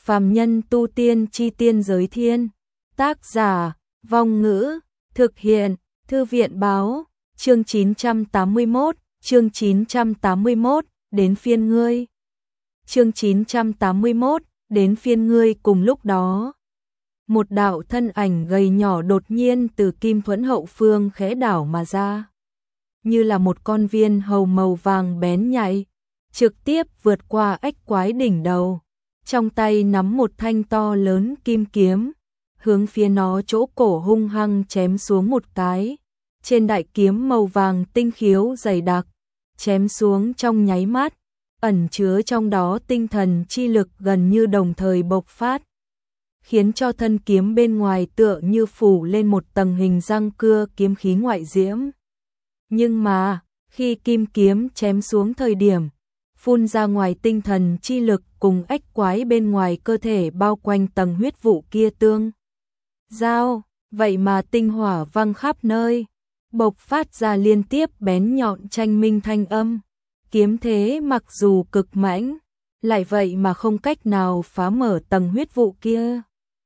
Phàm nhân tu tiên chi tiên giới thiên. Tác giả, Vong Ngữ, thực hiện, Thư viện báo, chương 981, đến phiên ngươi. Chương 981, đến phiên ngươi. Cùng lúc đó, một đạo thân ảnh gầy nhỏ đột nhiên từ Kim Thuẫn hậu phương khẽ đảo mà ra, như là một con viên hầu màu vàng bén nhạy, trực tiếp vượt qua ách quái đỉnh đầu, trong tay nắm một thanh to lớn kim kiếm, hướng phía nó chỗ cổ hung hăng chém xuống một cái. Trên đại kiếm màu vàng tinh khiếu dày đặc, chém xuống trong nháy mắt, ẩn chứa trong đó tinh thần chi lực gần như đồng thời bộc phát, khiến cho thân kiếm bên ngoài tựa như phủ lên một tầng hình răng cưa kiếm khí ngoại diễm. Nhưng mà, khi kim kiếm chém xuống thời điểm, phun ra ngoài tinh thần chi lực cùng ách quái bên ngoài cơ thể bao quanh tầng huyết vụ kia tương giao, vậy mà tinh hỏa văng khắp nơi, bộc phát ra liên tiếp bén nhọn tranh minh thanh âm. Kiếm thế mặc dù cực mãnh, lại vậy mà không cách nào phá mở tầng huyết vụ kia.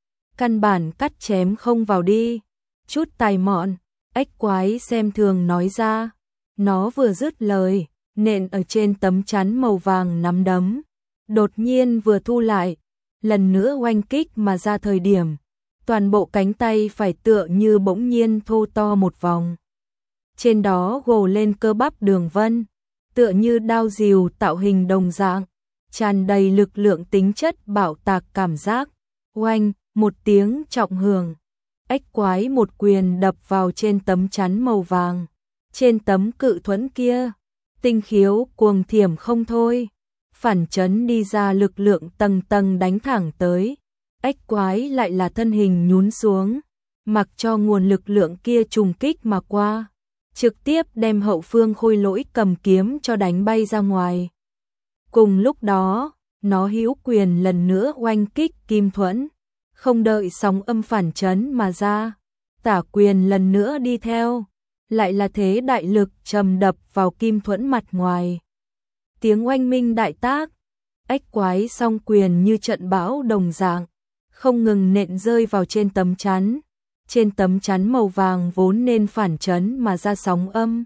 Căn bản cắt chém không vào đi. Chút tài mọn, ách quái xem thường nói ra. Nó vừa dứt lời, nện ở trên tấm chắn màu vàng nắm đấm, đột nhiên vừa thu lại, lần nữa oanh kích mà ra thời điểm, toàn bộ cánh tay phải tựa như bỗng nhiên thô to một vòng. Trên đó gồ lên cơ bắp đường vân, tựa như đao rìu tạo hình đồng dạng, tràn đầy lực lượng tính chất bạo tạc cảm giác. Oanh, một tiếng trọng hưởng, ách quái một quyền đập vào trên tấm chắn màu vàng. Trên tấm cự thuẫn kia, tinh khiếu cuồng thiểm không thôi, phản chấn đi ra lực lượng tầng tầng đánh thẳng tới. Ách quái lại là thân hình nhún xuống, mặc cho nguồn lực lượng kia trùng kích mà qua, trực tiếp đem hậu phương Khôi Lỗi cầm kiếm cho đánh bay ra ngoài. Cùng lúc đó, nó hữu quyền lần nữa oanh kích kim thuẫn, không đợi sóng âm phản chấn mà ra, tả quyền lần nữa đi theo, lại là thế đại lực trầm đập vào kim thuẫn mặt ngoài. Tiếng oanh minh đại tác, ách quái song quyền như trận bão đồng dạng, không ngừng nện rơi vào trên tấm chắn. Trên tấm chắn màu vàng vốn nên phản chấn mà ra sóng âm,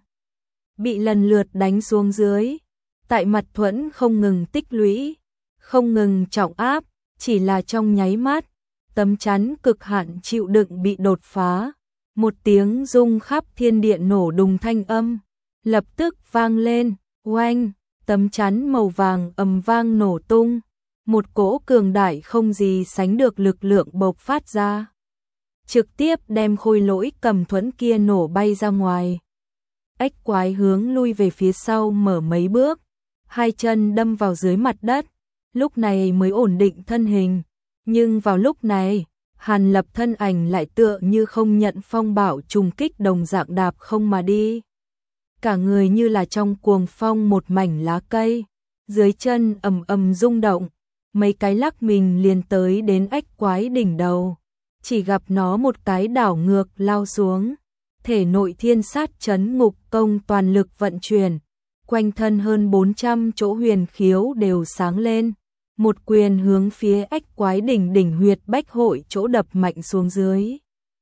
bị lần lượt đánh xuống dưới, tại mặt thuẫn không ngừng tích lũy, không ngừng trọng áp, chỉ là trong nháy mắt, tấm chắn cực hạn chịu đựng bị đột phá. Một tiếng rung khắp thiên địa nổ đùng thanh âm, lập tức vang lên, oanh, tấm chắn màu vàng ầm vang nổ tung, một cỗ cường đại không gì sánh được lực lượng bộc phát ra, trực tiếp đem Khôi Lỗi cầm thuẫn kia nổ bay ra ngoài. Ách quái hướng lui về phía sau mở mấy bước, hai chân đâm vào dưới mặt đất, lúc này mới ổn định thân hình. Nhưng vào lúc này, Hàn Lập thân ảnh lại tựa như không nhận phong bạo trùng kích đồng dạng đạp không mà đi. Cả người như là trong cuồng phong một mảnh lá cây, dưới chân ầm ầm rung động, mấy cái lắc mình liền tới đến ách quái đỉnh đầu. Chỉ gặp nó một cái đảo ngược lao xuống, thể nội thiên sát chấn ngục công toàn lực vận chuyển, quanh thân hơn 400 chỗ huyền khiếu đều sáng lên, một quyền hướng phía ách quái đỉnh huyệt bách hội chỗ đập mạnh xuống dưới.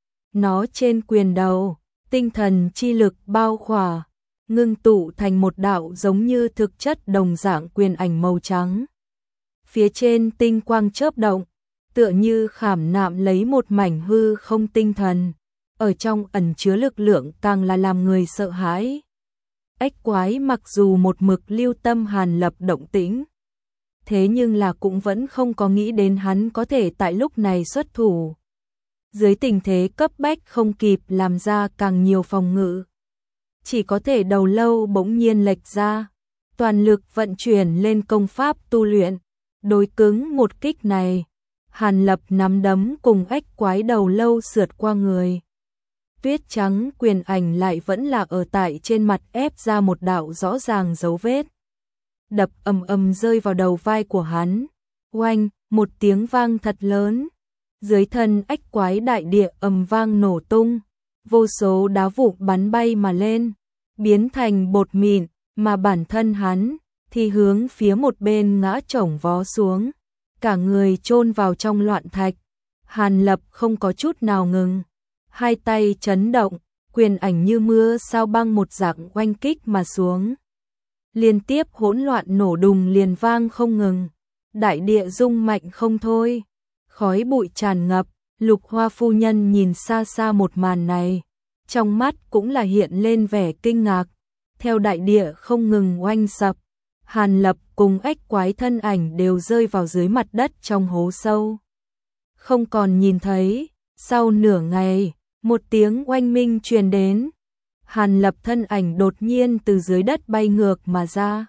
Nó trên quyền đầu, tinh thần chi lực bao khỏa, ngưng tụ thành một đạo giống như thực chất đồng dạng quyền ảnh màu trắng. Phía trên tinh quang chớp động, tựa như khảm nạm lấy một mảnh hư không tinh thần, ở trong ẩn chứa lực lượng càng là làm người sợ hãi. Ách quái mặc dù một mực lưu tâm Hàn Lập động tĩnh, thế nhưng là cũng vẫn không có nghĩ đến hắn có thể tại lúc này xuất thủ. Dưới tình thế cấp bách không kịp làm ra càng nhiều phòng ngự, chỉ có thể đầu lâu bỗng nhiên lệch ra, toàn lực vận chuyển lên công pháp tu luyện. Đối cứng một kích này, Hàn Lập nắm đấm cùng ách quái đầu lâu sượt qua người. Tuyết trắng quyền ảnh lại vẫn là ở tại trên mặt ép ra một đạo rõ ràng dấu vết. Đập ầm ầm rơi vào đầu vai của hắn. Oanh, một tiếng vang thật lớn. Dưới thân ách quái đại địa ầm vang nổ tung. Vô số đá vụn bắn bay mà lên, biến thành bột mịn, mà bản thân hắn thì hướng phía một bên ngã chổng vó xuống. cả người chôn vào trong loạn thạch. Hàn Lập không có chút nào ngừng, hai tay chấn động, quyền ảnh như mưa sao băng một dạng oanh kích mà xuống. Liên tiếp hỗn loạn nổ đùng liền vang không ngừng, đại địa rung mạnh không thôi, khói bụi tràn ngập. Lục Hoa phu nhân nhìn xa xa một màn này, trong mắt cũng là hiện lên vẻ kinh ngạc. Theo đại địa không ngừng oanh sập, Hàn Lập cùng ếch quái thân ảnh đều rơi vào dưới mặt đất trong hố sâu. Không còn nhìn thấy, sau nửa ngày, một tiếng oanh minh truyền đến. Hàn Lập thân ảnh đột nhiên từ dưới đất bay ngược mà ra,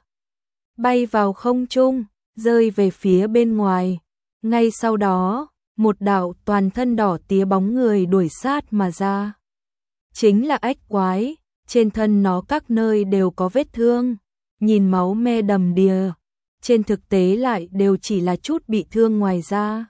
bay vào không trung, rơi về phía bên ngoài. Ngay sau đó, một đạo toàn thân đỏ tía bóng người đuổi sát mà ra. Chính là ếch quái, trên thân nó các nơi đều có vết thương, nhìn máu me đầm đìa, trên thực tế lại đều chỉ là chút bị thương ngoài da.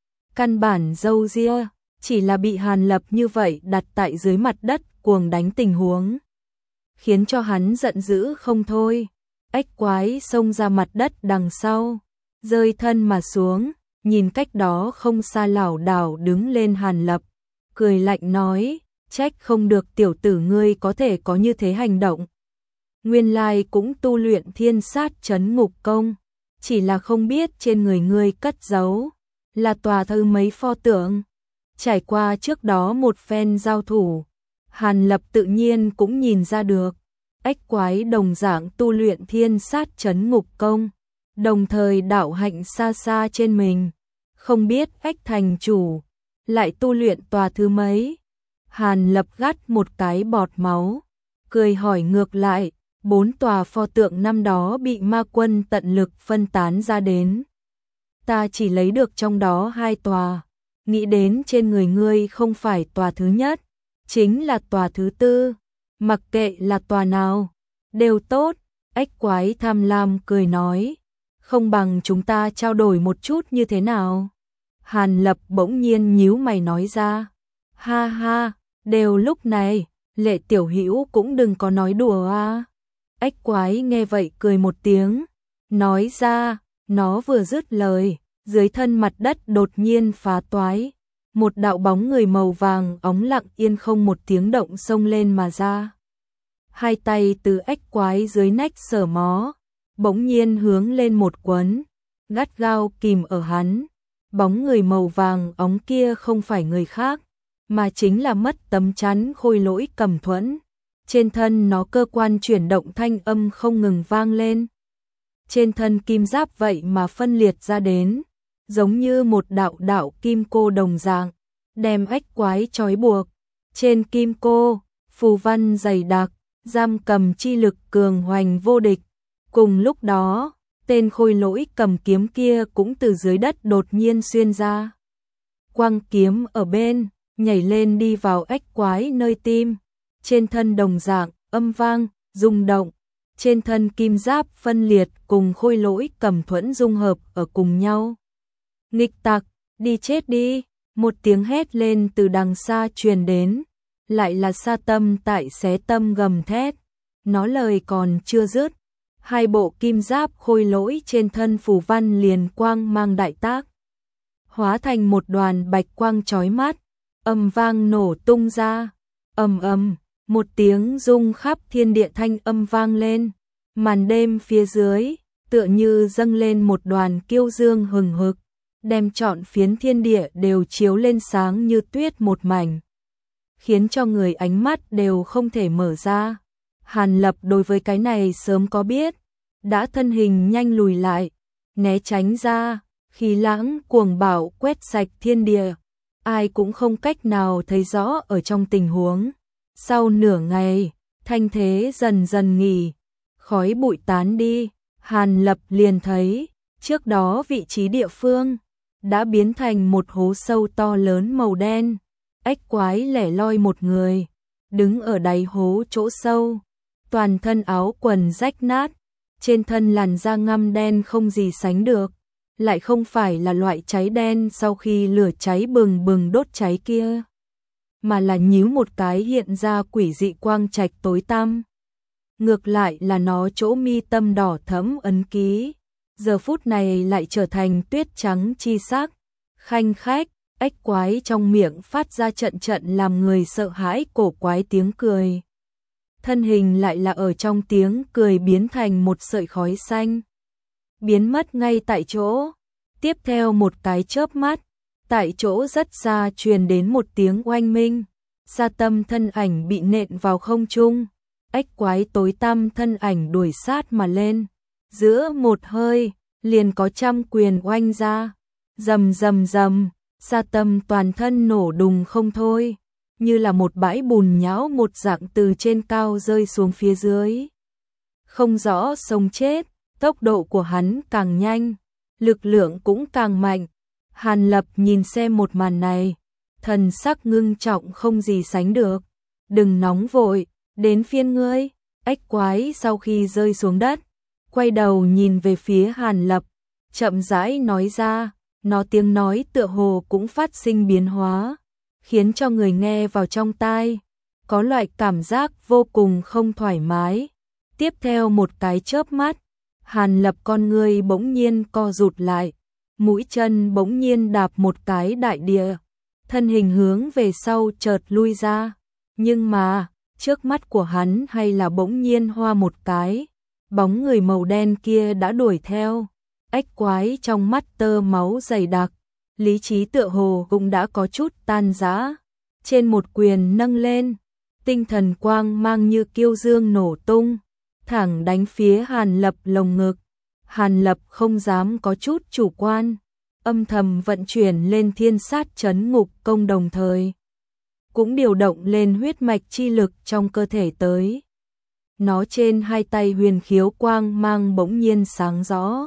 Căn bản râu ria, chỉ là bị Hàn Lập như vậy đặt tại dưới mặt đất cuồng đánh tình huống, khiến cho hắn giận dữ không thôi. Ếch quái xông ra mặt đất đằng sau, rơi thân mà xuống, nhìn cách đó không xa lảo đảo đứng lên Hàn Lập, cười lạnh nói, trách không được tiểu tử ngươi có thể có như thế hành động. Nguyên lai cũng tu luyện thiên sát trấn ngục công, chỉ là không biết trên người ngươi cất giấu là tòa thư mấy pho tượng. Trải qua trước đó một phen giao thủ, Hàn Lập tự nhiên cũng nhìn ra được, ếch quái đồng dạng tu luyện thiên sát trấn ngục công, đồng thời đạo hạnh xa xa trên mình, không biết ếch thành chủ lại tu luyện tòa thứ mấy. Hàn Lập gắt một cái bọt máu, cười hỏi ngược lại, 4 tòa pho tượng năm đó bị ma quân tận lực phân tán ra đến, ta chỉ lấy được trong đó 2 tòa, nghĩ đến trên người ngươi không phải tòa thứ nhất, chính là tòa thứ tư, mặc kệ là tòa nào, đều tốt. Ếch quái tham lam cười nói, không bằng chúng ta trao đổi một chút như thế nào? Hàn Lập bỗng nhiên nhíu mày nói ra, ha ha, đều lúc này, Lệ tiểu hữu cũng đừng có nói đùa à. Ếch quái nghe vậy cười một tiếng, nói ra, nó vừa dứt lời, dưới thân mặt đất đột nhiên phá toái, một đạo bóng người màu vàng óng lặng yên không một tiếng động xông lên mà ra. Hai tay từ ếch quái dưới nách sờ mó, bỗng nhiên hướng lên một quấn, gắt gao kìm ở hắn. Bóng người màu vàng óng kia không phải người khác, mà chính là mất tấm chắn Khôi Lỗi Cầm Thuẫn. Trên thân nó cơ quan chuyển động thanh âm không ngừng vang lên. Trên thân kim giáp vậy mà phân liệt ra đến, giống như một đạo đạo kim cô đồng dạng, đem ếch quái trói buộc. Trên kim cô, phù văn dày đặc, giam cầm chi lực cường hoành vô địch. Cùng lúc đó, tên Khôi Lỗi Cầm kiếm kia cũng từ dưới đất đột nhiên xuyên ra. Quang kiếm ở bên, nhảy lên đi vào ếch quái nơi tim. Trên thân đồng dạng, âm vang, rung động. Trên thân kim giáp phân liệt cùng Khôi Lỗi Cầm thuẫn dung hợp ở cùng nhau. Nghịch tặc, đi chết đi, một tiếng hét lên từ đằng xa truyền đến. Lại là Sa Tâm tại xé tâm gầm thét. Nó lời còn chưa dứt, hai bộ kim giáp khôi lỗi trên thân phù văn liền quang mang đại tác, hóa thành một đoàn bạch quang chói mắt, ầm vang nổ tung ra. Ầm ầm, một tiếng rung khắp thiên địa thanh âm vang lên, màn đêm phía dưới tựa như dâng lên một đoàn kiêu dương hừng hực, đem trọn phiến thiên địa đều chiếu lên sáng như tuyết một mảnh, khiến cho người ánh mắt đều không thể mở ra. Hàn Lập đối với cái này sớm có biết, đã thân hình nhanh lùi lại, né tránh ra, khí lãng cuồng bạo quét sạch thiên địa, ai cũng không cách nào thấy rõ ở trong tình huống. Sau nửa ngày, thanh thế dần dần nghỉ, khói bụi tán đi, Hàn Lập liền thấy, trước đó vị trí địa phương đã biến thành một hố sâu to lớn màu đen, ếch quái lẻ loi một người, đứng ở đáy hố chỗ sâu, toàn thân áo quần rách nát, trên thân làn da ngăm đen không gì sánh được, lại không phải là loại cháy đen sau khi lửa cháy bừng bừng đốt cháy kia, mà là nhíu một cái hiện ra quỷ dị quang trạch tối tăm. Ngược lại là nó chỗ mi tâm đỏ thẫm ấn ký, giờ phút này lại trở thành tuyết trắng chi sắc, khanh khách. Ếch quái trong miệng phát ra trận trận làm người sợ hãi cổ quái tiếng cười. Thân hình lại là ở trong tiếng cười biến thành một sợi khói xanh, biến mất ngay tại chỗ. Tiếp theo một cái chớp mắt, tại chỗ rất xa truyền đến một tiếng oanh minh, Sa Tâm thân ảnh bị nện vào không trung. Ếch quái tối tăm thân ảnh đuổi sát mà lên, giữa một hơi liền có trăm quyền oanh ra, rầm rầm rầm. Sa Tâm toàn thân nổ đùng không thôi, như là một bãi bùn nhão một dạng từ trên cao rơi xuống phía dưới. Không rõ sống chết, tốc độ của hắn càng nhanh, lực lượng cũng càng mạnh. Hàn Lập nhìn xem một màn này, thần sắc ngưng trọng không gì sánh được. Đừng nóng vội, đến phiên ngươi. Ếch quái sau khi rơi xuống đất, quay đầu nhìn về phía Hàn Lập, chậm rãi nói ra. Nó tiếng nói tựa hồ cũng phát sinh biến hóa, khiến cho người nghe vào trong tai có loại cảm giác vô cùng không thoải mái. Tiếp theo một cái chớp mắt, Hàn Lập con người bỗng nhiên co rụt lại, mũi chân bỗng nhiên đạp một cái đại địa, thân hình hướng về sau chợt lui ra. Nhưng mà, trước mắt của hắn hay là bỗng nhiên hoa một cái, bóng người màu đen kia đã đuổi theo. Ếch quái trong mắt tơ máu dày đặc, lý trí tựa hồ cũng đã có chút tan rã. Trên một quyền nâng lên, tinh thần quang mang như kiêu dương nổ tung, thẳng đánh phía Hàn Lập lồng ngực. Hàn Lập không dám có chút chủ quan, âm thầm vận chuyển lên thiên sát trấn ngục công, đồng thời cũng điều động lên huyết mạch chi lực trong cơ thể tới. Nó trên hai tay huyền khiếu quang mang bỗng nhiên sáng rõ.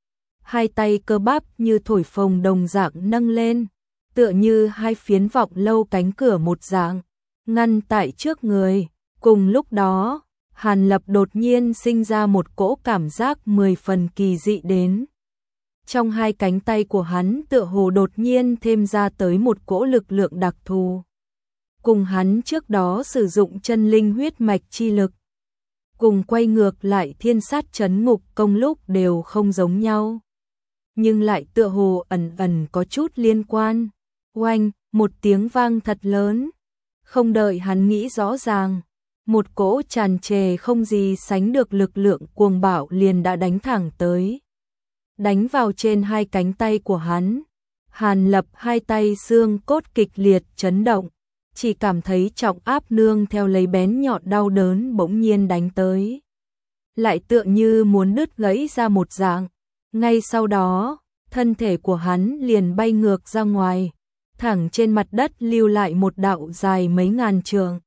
Hai tay cơ bắp như thổi phồng đồng dạng nâng lên, tựa như hai phiến vọng lâu cánh cửa một dạng, ngăn tại trước người. Cùng lúc đó, Hàn Lập đột nhiên sinh ra một cỗ cảm giác 10 phần kỳ dị đến. Trong hai cánh tay của hắn tựa hồ đột nhiên thêm ra tới một cỗ lực lượng đặc thù. Cùng hắn trước đó sử dụng chân linh huyết mạch chi lực, cùng quay ngược lại thiên sát trấn ngục công lúc đều không giống nhau, nhưng lại tựa hồ ẩn ẩn có chút liên quan. Oanh, một tiếng vang thật lớn. Không đợi hắn nghĩ rõ ràng, một cỗ tràn trề không gì sánh được lực lượng cuồng bạo liền đã đánh thẳng tới, đánh vào trên hai cánh tay của hắn. Hàn Lập hai tay xương cốt kịch liệt chấn động, chỉ cảm thấy trọng áp nương theo lấy bén nhọn đau đớn bỗng nhiên đánh tới, lại tựa như muốn đứt gãy ra một dạng. Ngay sau đó, thân thể của hắn liền bay ngược ra ngoài, thẳng trên mặt đất lưu lại một đạo dài mấy ngàn trượng,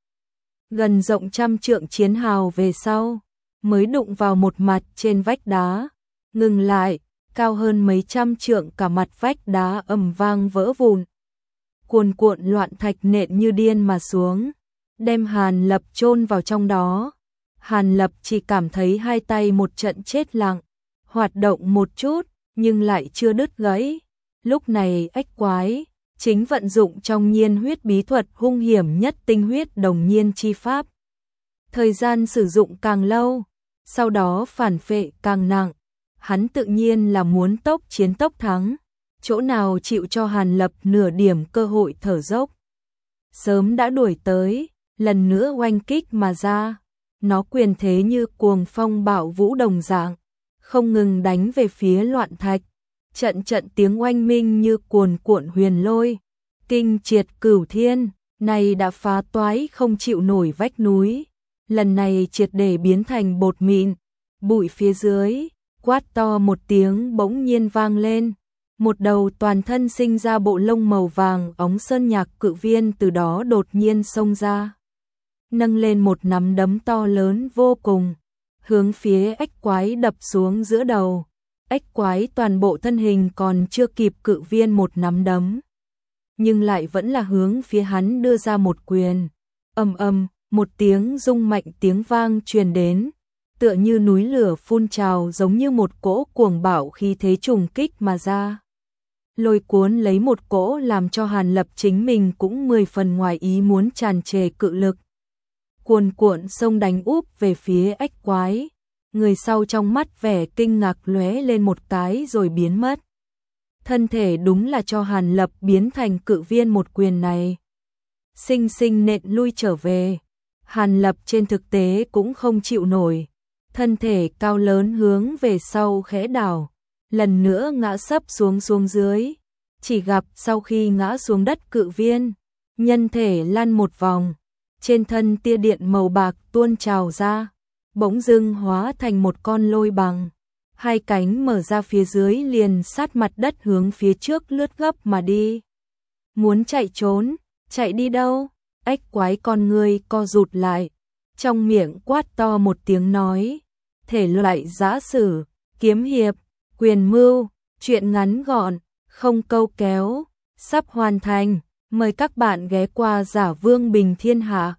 gần rộng trăm trượng chiến hào về sau, mới đụng vào một mặt trên vách đá, ngừng lại, cao hơn mấy trăm trượng, cả mặt vách đá ầm vang vỡ vụn. Cuồn cuộn loạn thạch nện như điên mà xuống, đem Hàn Lập chôn vào trong đó. Hàn Lập chỉ cảm thấy hai tay một trận chết lặng, hoạt động một chút, nhưng lại chưa đứt gãy. Lúc này ếch quái chính vận dụng trong nhiên huyết bí thuật hung hiểm nhất tinh huyết đồng nhiên chi pháp. Thời gian sử dụng càng lâu, sau đó phản phệ càng nặng, hắn tự nhiên là muốn tốc chiến tốc thắng, chỗ nào chịu cho Hàn Lập nửa điểm cơ hội thở dốc. Sớm đã đuổi tới, lần nữa oanh kích mà ra, nó quyền thế như cuồng phong bạo vũ đồng dạng, không ngừng đánh về phía loạn thạch. Trận trận tiếng oanh minh như cuồn cuộn huyền lôi, kinh triệt cửu thiên, này đã phá toái không chịu nổi vách núi, lần này triệt để biến thành bột mịn. Bụi phía dưới, quát to một tiếng bỗng nhiên vang lên, một đầu toàn thân sinh ra bộ lông màu vàng óng sơn nhạc cự viên từ đó đột nhiên xông ra, nâng lên một nắm đấm to lớn vô cùng, hướng phía ếch quái đập xuống giữa đầu. Ếch quái toàn bộ thân hình còn chưa kịp cự viên một nắm đấm, nhưng lại vẫn là hướng phía hắn đưa ra một quyền. Ầm ầm, một tiếng rung mạnh tiếng vang truyền đến, tựa như núi lửa phun trào, giống như một cỗ cuồng bạo khí thế trùng kích mà ra, lôi cuốn lấy một cỗ làm cho Hàn Lập chính mình cũng 10 phần ngoài ý muốn tràn trề cự lực, cuồn cuộn sông đánh úp về phía ếch quái. người sau trong mắt vẻ kinh ngạc lóe lên một cái rồi biến mất. Thân thể đúng là cho Hàn Lập biến thành cự viên một quyền này. Sinh sinh nện lui trở về. Hàn Lập trên thực tế cũng không chịu nổi. Thân thể cao lớn hướng về sau khẽ đảo. Lần nữa ngã sấp xuống dưới. Chỉ gặp sau khi ngã xuống đất cự viên, nhân thể lăn một vòng. Trên thân tia điện màu bạc tuôn trào ra. Bỗng dưng hóa thành một con lôi bằng. Hai cánh mở ra phía dưới liền sát mặt đất hướng phía trước lướt gấp mà đi. Muốn chạy trốn, chạy đi đâu? Ếch quái con người co rụt lại. Trong miệng quát to một tiếng nói. Thể loại giã sử, kiếm hiệp, quyền mưu, truyện ngắn gọn, không câu kéo, sắp hoàn thành. Mời các bạn ghé qua Giả Vương Bình Thiên Hạ.